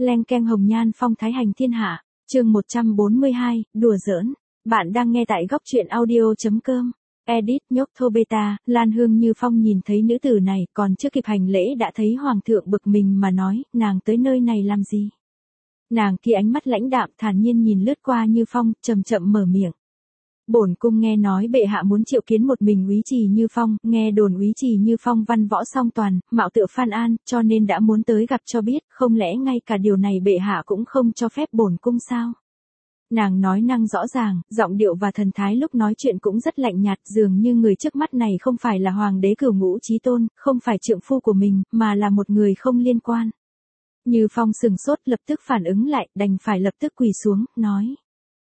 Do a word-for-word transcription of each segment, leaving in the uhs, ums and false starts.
Leng keng hồng nhan phong thái hành thiên hạ, chương một trăm bốn mươi hai, đùa giỡn. Bạn đang nghe tại góc truyện audio.com. Edit nhốc thô beta, Lan Hương Như Phong nhìn thấy nữ tử này, còn chưa kịp hành lễ đã thấy hoàng thượng bực mình mà nói, nàng tới nơi này làm gì? Nàng kia ánh mắt lãnh đạm thản nhiên nhìn lướt qua Như Phong, chậm chậm mở miệng. Bổn cung nghe nói bệ hạ muốn triệu kiến một mình úy trì Như Phong, nghe đồn úy trì Như Phong văn võ song toàn, mạo tựa Phan An, cho nên đã muốn tới gặp cho biết, không lẽ ngay cả điều này bệ hạ cũng không cho phép bổn cung sao? Nàng nói năng rõ ràng, giọng điệu và thần thái lúc nói chuyện cũng rất lạnh nhạt, dường như người trước mắt này không phải là hoàng đế cửu ngũ chí tôn, không phải trượng phu của mình, mà là một người không liên quan. Như Phong sừng sốt lập tức phản ứng lại, đành phải lập tức quỳ xuống, nói.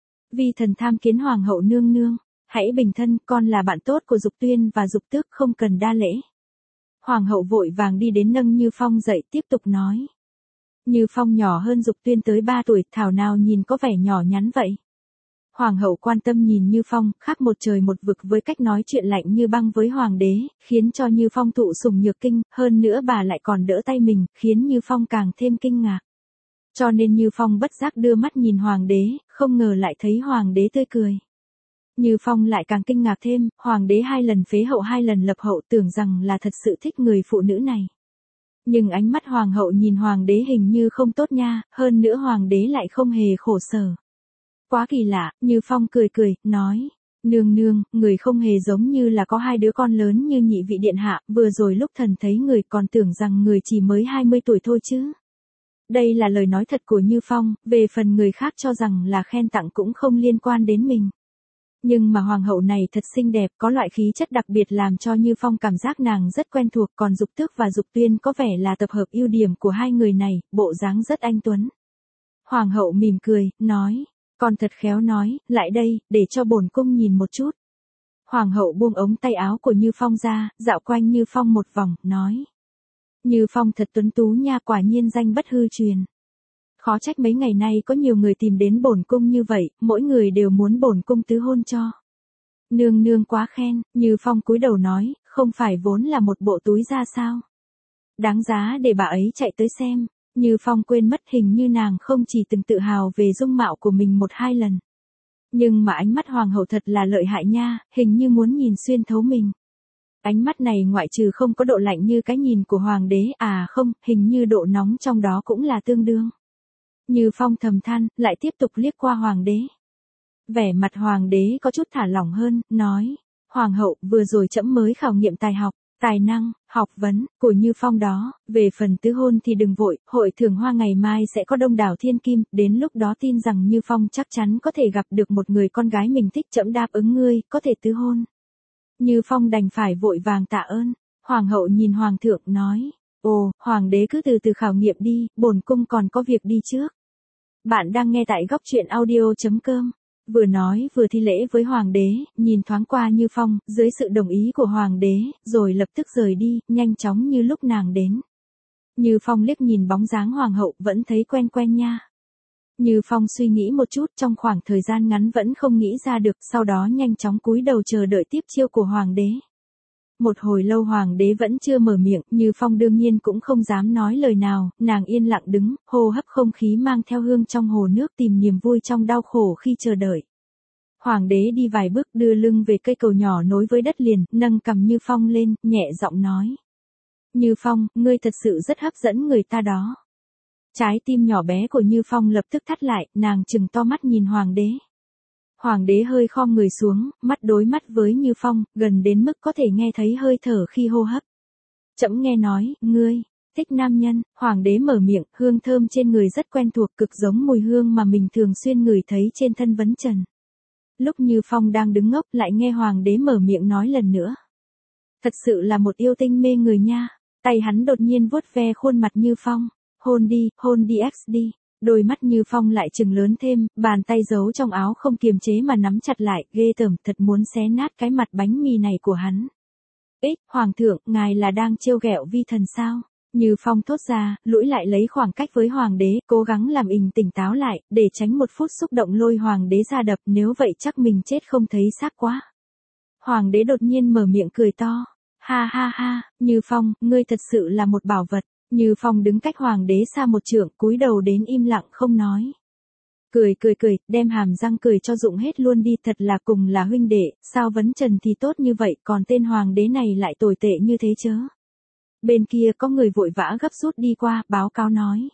Vi thần tham kiến hoàng hậu nương nương, hãy bình thân, con là bạn tốt của Dục Tuyên và Dục Tước, không cần đa lễ. Hoàng hậu vội vàng đi đến nâng Như Phong dậy tiếp tục nói. Như Phong nhỏ hơn Dục Tuyên tới ba tuổi, thảo nào nhìn có vẻ nhỏ nhắn vậy. Hoàng hậu quan tâm nhìn Như Phong, khác một trời một vực với cách nói chuyện lạnh như băng với hoàng đế, khiến cho Như Phong thụ sủng nhược kinh, hơn nữa bà lại còn đỡ tay mình, khiến Như Phong càng thêm kinh ngạc. Cho nên Như Phong bất giác đưa mắt nhìn hoàng đế, không ngờ lại thấy hoàng đế tươi cười. Như Phong lại càng kinh ngạc thêm, hoàng đế hai lần phế hậu hai lần lập hậu, tưởng rằng là thật sự thích người phụ nữ này. Nhưng ánh mắt hoàng hậu nhìn hoàng đế hình như không tốt nha, hơn nữa hoàng đế lại không hề khổ sở. Quá kỳ lạ, Như Phong cười cười, nói. Nương nương, người không hề giống như là có hai đứa con lớn như nhị vị điện hạ, vừa rồi lúc thần thấy người còn tưởng rằng người chỉ mới hai mươi tuổi thôi chứ. Đây là lời nói thật của Như Phong, về phần người khác cho rằng là khen tặng cũng không liên quan đến mình. Nhưng mà hoàng hậu này thật xinh đẹp, có loại khí chất đặc biệt làm cho Như Phong cảm giác nàng rất quen thuộc, còn Dục Tước và Dục Tuyên có vẻ là tập hợp ưu điểm của hai người này, bộ dáng rất anh tuấn. Hoàng hậu mỉm cười, nói, còn thật khéo nói, lại đây, để cho bổn cung nhìn một chút. Hoàng hậu buông ống tay áo của Như Phong ra, dạo quanh Như Phong một vòng, nói. Như Phong thật tuấn tú nha, quả nhiên danh bất hư truyền. Khó trách mấy ngày nay có nhiều người tìm đến bổn cung như vậy, mỗi người đều muốn bổn cung tứ hôn cho. Nương nương quá khen, Như Phong cúi đầu nói, không phải vốn là một bộ túi da sao? Đáng giá để bà ấy chạy tới xem. Như Phong quên mất hình như nàng không chỉ từng tự hào về dung mạo của mình một hai lần. Nhưng mà ánh mắt hoàng hậu thật là lợi hại nha, hình như muốn nhìn xuyên thấu mình. Ánh mắt này ngoại trừ không có độ lạnh như cái nhìn của hoàng đế, à không, hình như độ nóng trong đó cũng là tương đương. Như Phong thầm than, lại tiếp tục liếc qua hoàng đế. Vẻ mặt hoàng đế có chút thả lỏng hơn, nói, hoàng hậu, vừa rồi trẫm mới khảo nghiệm tài học, tài năng, học vấn, của Như Phong đó, về phần tứ hôn thì đừng vội, hội thưởng hoa ngày mai sẽ có đông đảo thiên kim, đến lúc đó tin rằng Như Phong chắc chắn có thể gặp được một người con gái mình thích, trẫm đáp ứng ngươi, có thể tứ hôn. Như Phong đành phải vội vàng tạ ơn, hoàng hậu nhìn hoàng thượng nói, ồ, hoàng đế cứ từ từ khảo nghiệm đi, bổn cung còn có việc đi trước. Bạn đang nghe tại góc truyện audio.com. Vừa nói vừa thi lễ với hoàng đế, nhìn thoáng qua Như Phong, dưới sự đồng ý của hoàng đế, rồi lập tức rời đi, nhanh chóng như lúc nàng đến. Như Phong liếc nhìn bóng dáng hoàng hậu, vẫn thấy quen quen nha. Như Phong suy nghĩ một chút, trong khoảng thời gian ngắn vẫn không nghĩ ra được, sau đó nhanh chóng cúi đầu chờ đợi tiếp chiêu của hoàng đế. Một hồi lâu hoàng đế vẫn chưa mở miệng, Như Phong đương nhiên cũng không dám nói lời nào, nàng yên lặng đứng, hô hấp không khí mang theo hương trong hồ nước, tìm niềm vui trong đau khổ khi chờ đợi. Hoàng đế đi vài bước, đưa lưng về cây cầu nhỏ nối với đất liền, nâng cằm Như Phong lên, nhẹ giọng nói. Như Phong, ngươi thật sự rất hấp dẫn người ta đó. Trái tim nhỏ bé của Như Phong lập tức thắt lại, nàng trừng to mắt nhìn hoàng đế. Hoàng đế hơi khom người xuống, mắt đối mắt với Như Phong, gần đến mức có thể nghe thấy hơi thở khi hô hấp. Trẫm nghe nói, ngươi, thích nam nhân, hoàng đế mở miệng, hương thơm trên người rất quen thuộc, cực giống mùi hương mà mình thường xuyên ngửi thấy trên thân vấn trần. Lúc Như Phong đang đứng ngốc lại nghe hoàng đế mở miệng nói lần nữa. Thật sự là một yêu tinh mê người nha, tay hắn đột nhiên vuốt ve khuôn mặt Như Phong, hôn đi, hôn đi x đi. Đôi mắt Như Phong lại trừng lớn thêm, bàn tay giấu trong áo không kiềm chế mà nắm chặt lại, ghê tởm, thật muốn xé nát cái mặt bánh mì này của hắn. Ích, hoàng thượng, ngài là đang trêu ghẹo vi thần sao? Như Phong thốt ra, lũi lại lấy khoảng cách với hoàng đế, cố gắng làm ình tỉnh táo lại, để tránh một phút xúc động lôi hoàng đế ra đập, nếu vậy chắc mình chết không thấy xác quá. Hoàng đế đột nhiên mở miệng cười to. Ha ha ha, Như Phong, ngươi thật sự là một bảo vật. Như Phong đứng cách hoàng đế xa một trượng, cúi đầu đến im lặng không nói. Cười cười cười, đem hàm răng cười cho rụng hết luôn đi, thật là cùng là huynh đệ, sao Vấn Trần thì tốt như vậy, còn tên hoàng đế này lại tồi tệ như thế chớ. Bên kia có người vội vã gấp rút đi qua, báo cáo nói.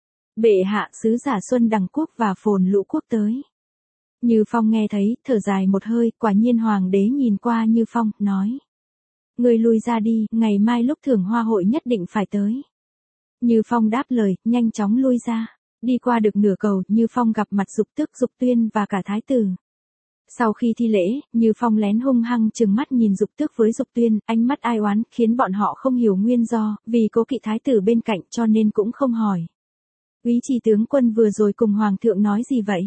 Bệ hạ, sứ giả Xuân Đằng Quốc và Phồn Lũ Quốc tới. Như Phong nghe thấy, thở dài một hơi, quả nhiên hoàng đế nhìn qua Như Phong, nói. Người lui ra đi, ngày mai lúc thưởng hoa hội nhất định phải tới. Như Phong đáp lời, nhanh chóng lui ra. Đi qua được nửa cầu, Như Phong gặp mặt Dục Tước, Dục Tuyên và cả thái tử. Sau khi thi lễ, Như Phong lén hung hăng trừng mắt nhìn Dục Tước với Dục Tuyên, ánh mắt ai oán, khiến bọn họ không hiểu nguyên do, vì cố kỵ thái tử bên cạnh cho nên cũng không hỏi. Úy Trì tướng quân vừa rồi cùng hoàng thượng nói gì vậy?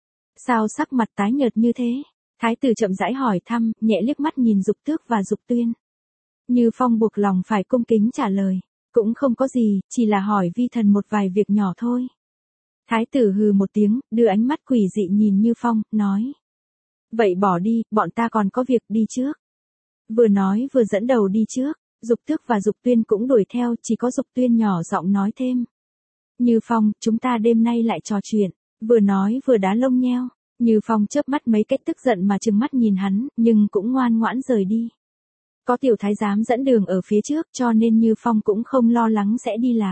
Sao sắc mặt tái nhợt như thế? Thái tử chậm rãi hỏi thăm, nhẹ liếc mắt nhìn Dục Tước và Dục Tuyên. Như Phong buộc lòng phải cung kính trả lời, cũng không có gì, chỉ là hỏi vi thần một vài việc nhỏ thôi. Thái tử hừ một tiếng, đưa ánh mắt quỷ dị nhìn Như Phong, nói. Vậy bỏ đi, bọn ta còn có việc, đi trước. Vừa nói vừa dẫn đầu đi trước, Dục Tước và Dục Tuyên cũng đuổi theo, chỉ có Dục Tuyên nhỏ giọng nói thêm. Như Phong, chúng ta đêm nay lại trò chuyện, vừa nói vừa đá lông nheo. Như Phong chớp mắt mấy cái tức giận mà trừng mắt nhìn hắn, nhưng cũng ngoan ngoãn rời đi. Có tiểu thái giám dẫn đường ở phía trước cho nên Như Phong cũng không lo lắng sẽ đi lạc.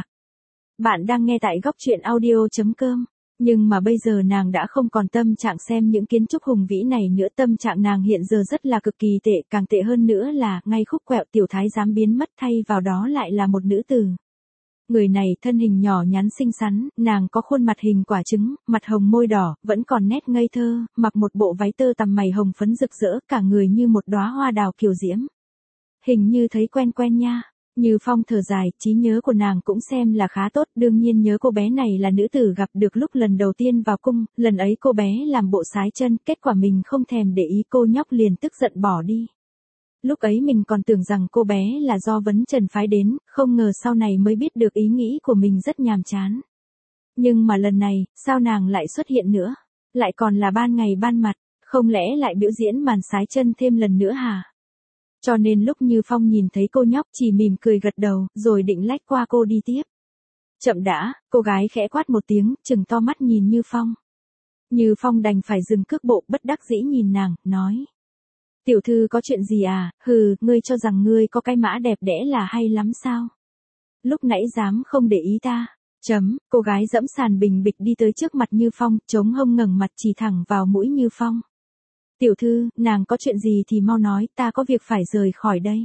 Bạn đang nghe tại góc truyện audio chấm com. Nhưng mà bây giờ nàng đã không còn tâm trạng xem những kiến trúc hùng vĩ này nữa, tâm trạng nàng hiện giờ rất là cực kỳ tệ, càng tệ hơn nữa là, ngay khúc quẹo tiểu thái giám biến mất thay vào đó lại là một nữ tử. Người này thân hình nhỏ nhắn xinh xắn, nàng có khuôn mặt hình quả trứng, mặt hồng môi đỏ, vẫn còn nét ngây thơ, mặc một bộ váy tơ tằm mày hồng phấn rực rỡ, cả người như một đóa hoa đào kiều diễm. Hình như thấy quen quen nha. Như Phong thở dài, trí nhớ của nàng cũng xem là khá tốt, đương nhiên nhớ cô bé này là nữ tử gặp được lúc lần đầu tiên vào cung, lần ấy cô bé làm bộ sái chân, kết quả mình không thèm để ý, cô nhóc liền tức giận bỏ đi. Lúc ấy mình còn tưởng rằng cô bé là do Vấn Trần phái đến, không ngờ sau này mới biết được ý nghĩ của mình rất nhàm chán. Nhưng mà lần này, sao nàng lại xuất hiện nữa? Lại còn là ban ngày ban mặt, không lẽ lại biểu diễn màn sái chân thêm lần nữa hả? Cho nên lúc Như Phong nhìn thấy cô nhóc chỉ mỉm cười gật đầu, rồi định lách qua cô đi tiếp. Chậm đã, cô gái khẽ quát một tiếng, trừng to mắt nhìn Như Phong. Như Phong đành phải dừng cước bộ, bất đắc dĩ nhìn nàng, nói. Tiểu thư có chuyện gì à, hừ, ngươi cho rằng ngươi có cái mã đẹp đẽ là hay lắm sao? Lúc nãy dám không để ý ta. Chấm, cô gái dẫm sàn bình bịch đi tới trước mặt Như Phong, chống hông ngẩng mặt chỉ thẳng vào mũi Như Phong. Tiểu thư, nàng có chuyện gì thì mau nói, ta có việc phải rời khỏi đây.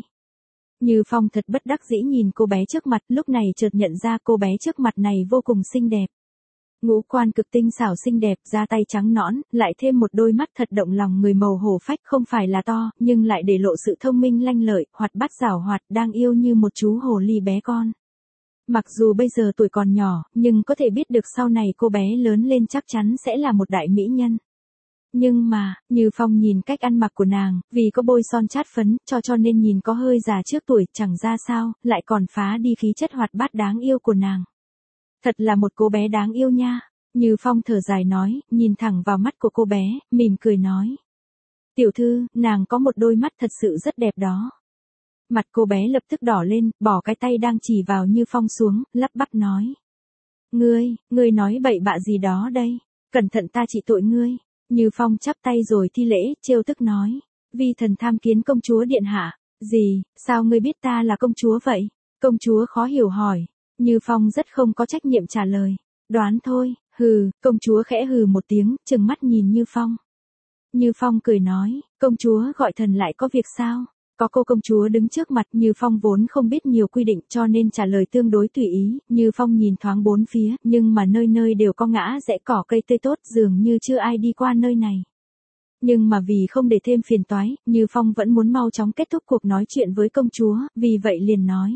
Như Phong thật bất đắc dĩ nhìn cô bé trước mặt, lúc này chợt nhận ra cô bé trước mặt này vô cùng xinh đẹp. Ngũ quan cực tinh xảo xinh đẹp, da tay trắng nõn, lại thêm một đôi mắt thật động lòng người màu hổ phách, không phải là to, nhưng lại để lộ sự thông minh lanh lợi, hoạt bát giảo hoạt, đang yêu như một chú hồ ly bé con. Mặc dù bây giờ tuổi còn nhỏ, nhưng có thể biết được sau này cô bé lớn lên chắc chắn sẽ là một đại mỹ nhân. Nhưng mà, Như Phong nhìn cách ăn mặc của nàng, vì có bôi son chát phấn, cho cho nên nhìn có hơi già trước tuổi, chẳng ra sao, lại còn phá đi khí chất hoạt bát đáng yêu của nàng. Thật là một cô bé đáng yêu nha. Như Phong thở dài nói, nhìn thẳng vào mắt của cô bé, mỉm cười nói. Tiểu thư, nàng có một đôi mắt thật sự rất đẹp đó. Mặt cô bé lập tức đỏ lên, bỏ cái tay đang chỉ vào Như Phong xuống, lắp bắp nói. Ngươi, ngươi nói bậy bạ gì đó đây, cẩn thận ta trị tội ngươi. Như Phong chắp tay rồi thi lễ, trêu tức nói. Vi thần tham kiến công chúa điện hạ. Gì, sao ngươi biết ta là công chúa vậy? Công chúa khó hiểu hỏi. Như Phong rất không có trách nhiệm trả lời. Đoán thôi, hừ, công chúa khẽ hừ một tiếng, trừng mắt nhìn Như Phong. Như Phong cười nói, công chúa gọi thần lại có việc sao? Có cô công chúa đứng trước mặt, Như Phong vốn không biết nhiều quy định cho nên trả lời tương đối tùy ý, Như Phong nhìn thoáng bốn phía, nhưng mà nơi nơi đều có ngã rẽ cỏ cây tươi tốt, dường như chưa ai đi qua nơi này. Nhưng mà vì không để thêm phiền toái, Như Phong vẫn muốn mau chóng kết thúc cuộc nói chuyện với công chúa, vì vậy liền nói.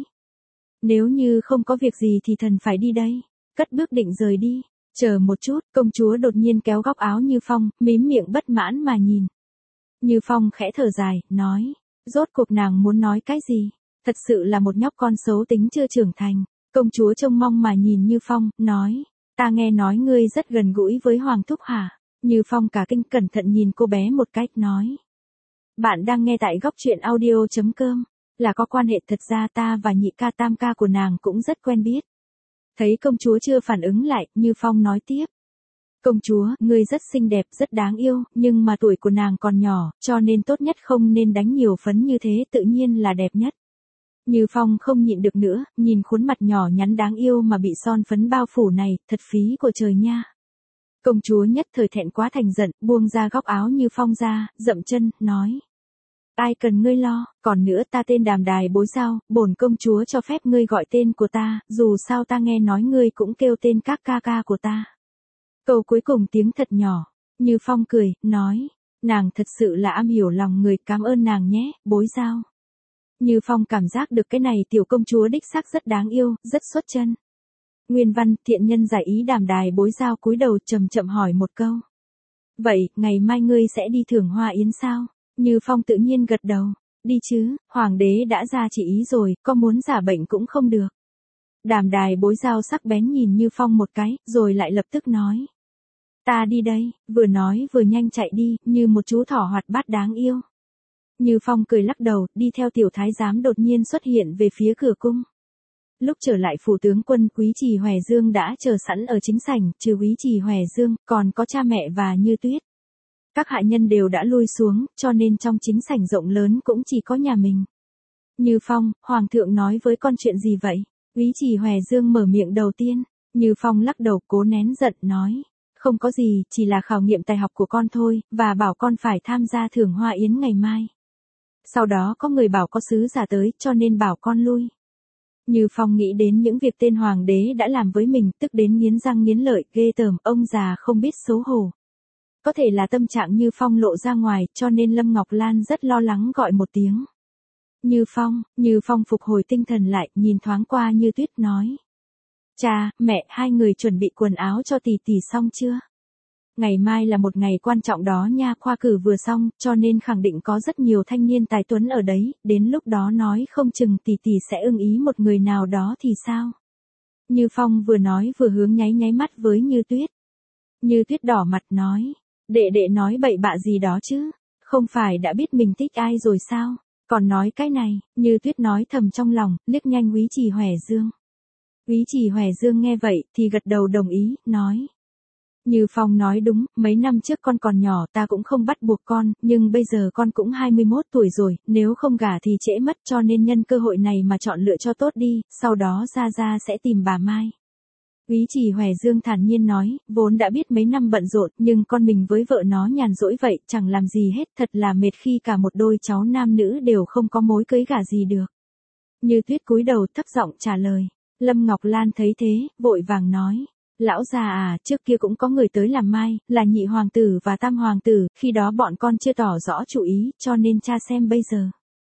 Nếu như không có việc gì thì thần phải đi đây. Cất bước định rời đi. Chờ một chút, công chúa đột nhiên kéo góc áo Như Phong, mím miệng bất mãn mà nhìn. Như Phong khẽ thở dài, nói. Rốt cuộc nàng muốn nói cái gì? Thật sự là một nhóc con xấu tính chưa trưởng thành. Công chúa trông mong mà nhìn Như Phong, nói. Ta nghe nói ngươi rất gần gũi với Hoàng Thúc hả? Như Phong cả kinh cẩn thận nhìn cô bé một cách, nói. Bạn đang nghe tại góc truyện audio chấm com. Là có quan hệ, thật ra ta và nhị ca tam ca của nàng cũng rất quen biết. Thấy công chúa chưa phản ứng lại, Như Phong nói tiếp. Công chúa, ngươi rất xinh đẹp, rất đáng yêu, nhưng mà tuổi của nàng còn nhỏ, cho nên tốt nhất không nên đánh nhiều phấn như thế, tự nhiên là đẹp nhất. Như Phong không nhịn được nữa, nhìn khuôn mặt nhỏ nhắn đáng yêu mà bị son phấn bao phủ này, thật phí của trời nha. Công chúa nhất thời thẹn quá thành giận, buông ra góc áo Như Phong ra, dậm chân, nói. Ai cần ngươi lo, còn nữa ta tên Đàm Đài Bối Giao, bổn công chúa cho phép ngươi gọi tên của ta, dù sao ta nghe nói ngươi cũng kêu tên các ca ca của ta. Câu cuối cùng tiếng thật nhỏ, Như Phong cười, nói, nàng thật sự là am hiểu lòng người, cảm ơn nàng nhé, Bối Giao. Như Phong cảm giác được cái này tiểu công chúa đích xác rất đáng yêu, rất xuất chân. Nguyên văn, thiện nhân giải ý. Đàm Đài Bối Giao cúi đầu chậm chậm hỏi một câu. Vậy, ngày mai ngươi sẽ đi thưởng hoa yến sao? Như Phong tự nhiên gật đầu. Đi chứ, hoàng đế đã ra chỉ ý rồi, có muốn giả bệnh cũng không được. Đàm Đài Bối Giao sắc bén nhìn Như Phong một cái, rồi lại lập tức nói. Ta đi đây, vừa nói vừa nhanh chạy đi, như một chú thỏ hoạt bát đáng yêu. Như Phong cười lắc đầu, đi theo tiểu thái giám đột nhiên xuất hiện về phía cửa cung. Lúc trở lại phủ tướng quân, Quý Trì Hòe Dương đã chờ sẵn ở chính sảnh, trừ Quý Trì Hòe Dương, còn có cha mẹ và Như Tuyết. Các hạ nhân đều đã lui xuống, cho nên trong chính sảnh rộng lớn cũng chỉ có nhà mình. Như Phong, Hoàng thượng nói với con chuyện gì vậy? Quý Trì Hòe Dương mở miệng đầu tiên. Như Phong lắc đầu cố nén giận, nói. Không có gì, chỉ là khảo nghiệm tài học của con thôi, và bảo con phải tham gia thưởng hoa yến ngày mai. Sau đó có người bảo có sứ giả tới, cho nên bảo con lui. Như Phong nghĩ đến những việc tên hoàng đế đã làm với mình, tức đến nghiến răng nghiến lợi, ghê tởm, ông già không biết xấu hổ. Có thể là tâm trạng Như Phong lộ ra ngoài, cho nên Lâm Ngọc Lan rất lo lắng gọi một tiếng. Như Phong, Như Phong phục hồi tinh thần lại, nhìn thoáng qua Như Tuyết nói. Cha, mẹ, hai người chuẩn bị quần áo cho tỷ tỷ xong chưa? Ngày mai là một ngày quan trọng đó nha, khoa cử vừa xong, cho nên khẳng định có rất nhiều thanh niên tài tuấn ở đấy, đến lúc đó nói không chừng tỷ tỷ sẽ ưng ý một người nào đó thì sao? Như Phong vừa nói vừa hướng nháy nháy mắt với Như Tuyết. Như Tuyết đỏ mặt nói, đệ đệ nói bậy bạ gì đó chứ, không phải đã biết mình thích ai rồi sao, còn nói cái này. Như Tuyết nói thầm trong lòng, liếc nhanh Quý Trì Hòe Dương. Quý Trì Hòe Dương nghe vậy thì gật đầu đồng ý, nói. Như Phong nói đúng, mấy năm trước con còn nhỏ ta cũng không bắt buộc con, nhưng bây giờ con cũng hai mươi mốt tuổi rồi, nếu không gả thì trễ mất, cho nên nhân cơ hội này mà chọn lựa cho tốt đi, sau đó ra ra sẽ tìm bà Mai. Quý Trì Hòe Dương thản nhiên nói, vốn đã biết mấy năm bận rộn, nhưng con mình với vợ nó nhàn rỗi vậy, chẳng làm gì hết, thật là mệt khi cả một đôi cháu nam nữ đều không có mối cưới gả gì được. Như Tuyết cúi đầu thấp giọng trả lời. Lâm Ngọc Lan thấy thế, vội vàng nói. Lão già à, trước kia cũng có người tới làm mai, là nhị hoàng tử và tam hoàng tử, khi đó bọn con chưa tỏ rõ chủ ý, cho nên cha xem bây giờ.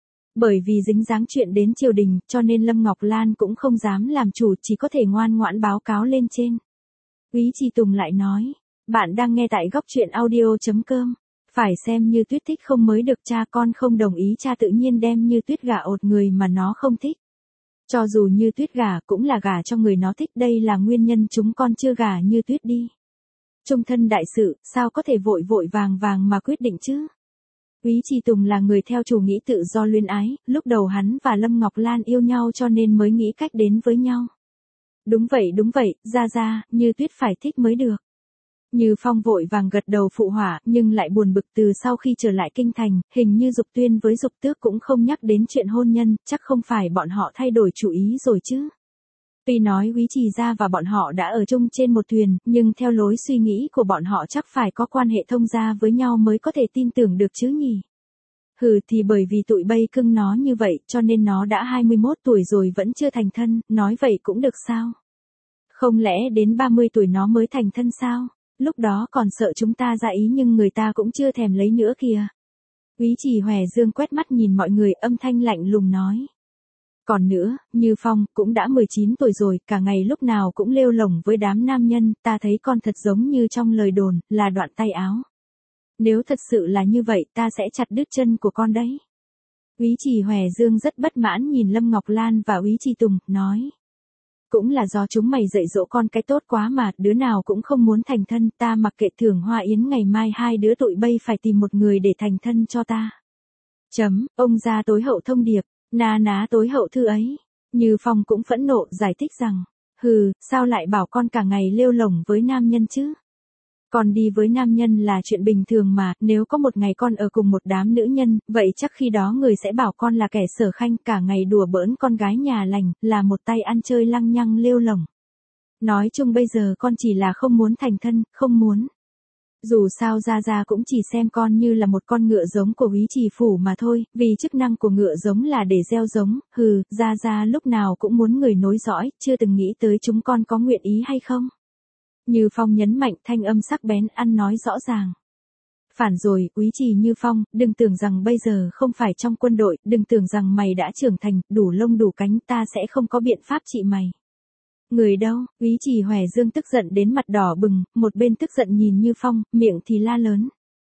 Bởi vì dính dáng chuyện đến triều đình, cho nên Lâm Ngọc Lan cũng không dám làm chủ, chỉ có thể ngoan ngoãn báo cáo lên trên. Quý Trì Tùng lại nói, bạn đang nghe tại góc truyện audio chấm com. Phải xem Như Tuyết thích không mới được, cha con không đồng ý, cha tự nhiên đem Như Tuyết gả ột người mà nó không thích. Cho dù Như Tuyết gả cũng là gả cho người nó thích, đây là nguyên nhân chúng con chưa gả Như Tuyết đi. Trung thân đại sự, sao có thể vội vội vàng vàng mà quyết định chứ? Quý Trì Tùng là người theo chủ nghĩa tự do luyến ái, lúc đầu hắn và Lâm Ngọc Lan yêu nhau cho nên mới nghĩ cách đến với nhau. Đúng vậy đúng vậy, ra ra, Như Tuyết phải thích mới được. Như Phong vội vàng gật đầu phụ họa, nhưng lại buồn bực từ sau khi trở lại kinh thành, hình như Dục Tuyên với Dục Tước cũng không nhắc đến chuyện hôn nhân, chắc không phải bọn họ thay đổi chủ ý rồi chứ. Tuy nói Quý Trì gia và bọn họ đã ở chung trên một thuyền, nhưng theo lối suy nghĩ của bọn họ chắc phải có quan hệ thông gia với nhau mới có thể tin tưởng được chứ nhỉ. Hừ, thì bởi vì tụi bay cưng nó như vậy, cho nên nó đã hai mươi mốt tuổi rồi vẫn chưa thành thân, nói vậy cũng được sao? Không lẽ đến ba mươi tuổi nó mới thành thân sao? Lúc đó còn sợ chúng ta ra ý nhưng người ta cũng chưa thèm lấy nữa kìa. Quý Trì Hòe Dương quét mắt nhìn mọi người, âm thanh lạnh lùng nói. Còn nữa, Như Phong cũng đã mười chín tuổi rồi, cả ngày lúc nào cũng lêu lổng với đám nam nhân, ta thấy con thật giống như trong lời đồn, là đoạn tay áo. Nếu thật sự là như vậy, ta sẽ chặt đứt chân của con đấy. Quý Trì Hòe Dương rất bất mãn nhìn Lâm Ngọc Lan và Quý Trì Tùng, nói. Cũng là do chúng mày dạy dỗ con cái tốt quá mà, đứa nào cũng không muốn thành thân, ta mặc kệ thưởng hoa yến ngày mai hai đứa tụi bay phải tìm một người để thành thân cho ta. Chấm, ông ra tối hậu thông điệp. Na ná tối hậu thư ấy. Như Phong cũng phẫn nộ giải thích rằng, hừ, sao lại bảo con cả ngày lêu lổng với nam nhân chứ? Con đi với nam nhân là chuyện bình thường mà, nếu có một ngày con ở cùng một đám nữ nhân, vậy chắc khi đó người sẽ bảo con là kẻ sở khanh, cả ngày đùa bỡn con gái nhà lành, là một tay ăn chơi lăng nhăng lêu lổng. Nói chung bây giờ con chỉ là không muốn thành thân, không muốn. Dù sao Gia Gia cũng chỉ xem con như là một con ngựa giống của Úy Trì Phủ mà thôi, vì chức năng của ngựa giống là để gieo giống, hừ, Gia Gia lúc nào cũng muốn người nối dõi, chưa từng nghĩ tới chúng con có nguyện ý hay không. Như Phong nhấn mạnh thanh âm sắc bén ăn nói rõ ràng. Phản rồi, Úy Trì Như Phong, đừng tưởng rằng bây giờ không phải trong quân đội, đừng tưởng rằng mày đã trưởng thành, đủ lông đủ cánh, ta sẽ không có biện pháp trị mày. Người đâu? Úy Trì Hoè Dương tức giận đến mặt đỏ bừng, một bên tức giận nhìn Như Phong, miệng thì la lớn.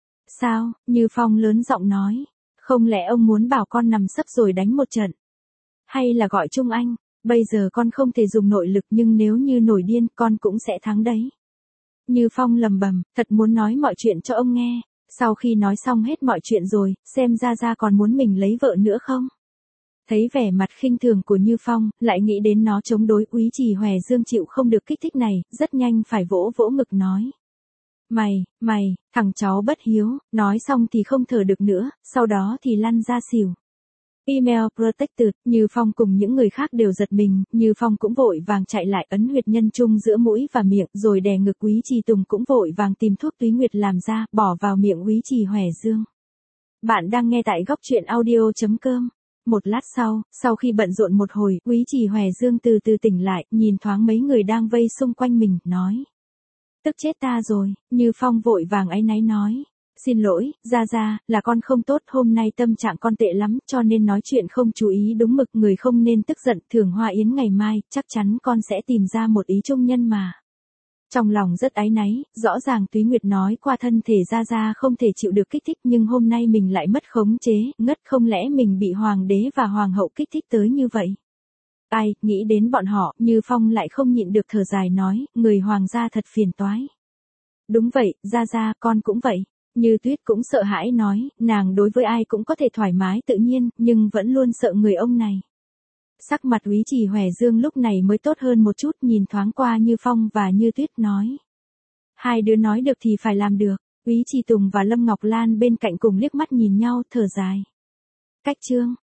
Sao? Như Phong lớn giọng nói. Không lẽ ông muốn bảo con nằm sấp rồi đánh một trận? Hay là gọi Trung Anh? Bây giờ con không thể dùng nội lực nhưng nếu như nổi điên con cũng sẽ thắng đấy. Như Phong lầm bầm, thật muốn nói mọi chuyện cho ông nghe. Sau khi nói xong hết mọi chuyện rồi, xem Gia Gia còn muốn mình lấy vợ nữa không? Thấy vẻ mặt khinh thường của Như Phong, lại nghĩ đến nó chống đối, Úy Trì Hoè Dương chịu không được kích thích này, rất nhanh phải vỗ vỗ ngực nói. Mày, mày, thằng cháu bất hiếu, nói xong thì không thở được nữa, sau đó thì lăn ra xỉu. Email protected, Như Phong cùng những người khác đều giật mình, Như Phong cũng vội vàng chạy lại ấn huyệt nhân trung giữa mũi và miệng, rồi đè ngực Úy Trì Tùng cũng vội vàng tìm thuốc túy nguyệt làm ra, bỏ vào miệng Úy Trì Hoè Dương. Bạn đang nghe tại góc truyện audio chấm com. Một lát sau, sau khi bận rộn một hồi, Úy Trì Hoè Dương từ từ tỉnh lại, nhìn thoáng mấy người đang vây xung quanh mình, nói. Tức chết ta rồi, Như Phong vội vàng áy náy nói. Xin lỗi, Gia Gia, là con không tốt, hôm nay tâm trạng con tệ lắm, cho nên nói chuyện không chú ý đúng mực, người không nên tức giận, thưởng hoa yến ngày mai, chắc chắn con sẽ tìm ra một ý trung nhân mà. Trong lòng rất áy náy, rõ ràng Túy Nguyệt nói qua thân thể Gia Gia không thể chịu được kích thích nhưng hôm nay mình lại mất khống chế, ngất không lẽ mình bị hoàng đế và hoàng hậu kích thích tới như vậy. Ai, nghĩ đến bọn họ, Như Phong lại không nhịn được thở dài nói, người hoàng gia thật phiền toái. Đúng vậy, Gia Gia, con cũng vậy. Như Tuyết cũng sợ hãi nói, nàng đối với ai cũng có thể thoải mái tự nhiên, nhưng vẫn luôn sợ người ông này. Sắc mặt Úy Trì Hoè Dương lúc này mới tốt hơn một chút, nhìn thoáng qua Như Phong và Như Tuyết nói. Hai đứa nói được thì phải làm được. Úy Trì Tùng và Lâm Ngọc Lan bên cạnh cùng liếc mắt nhìn nhau, thở dài. Cách chương.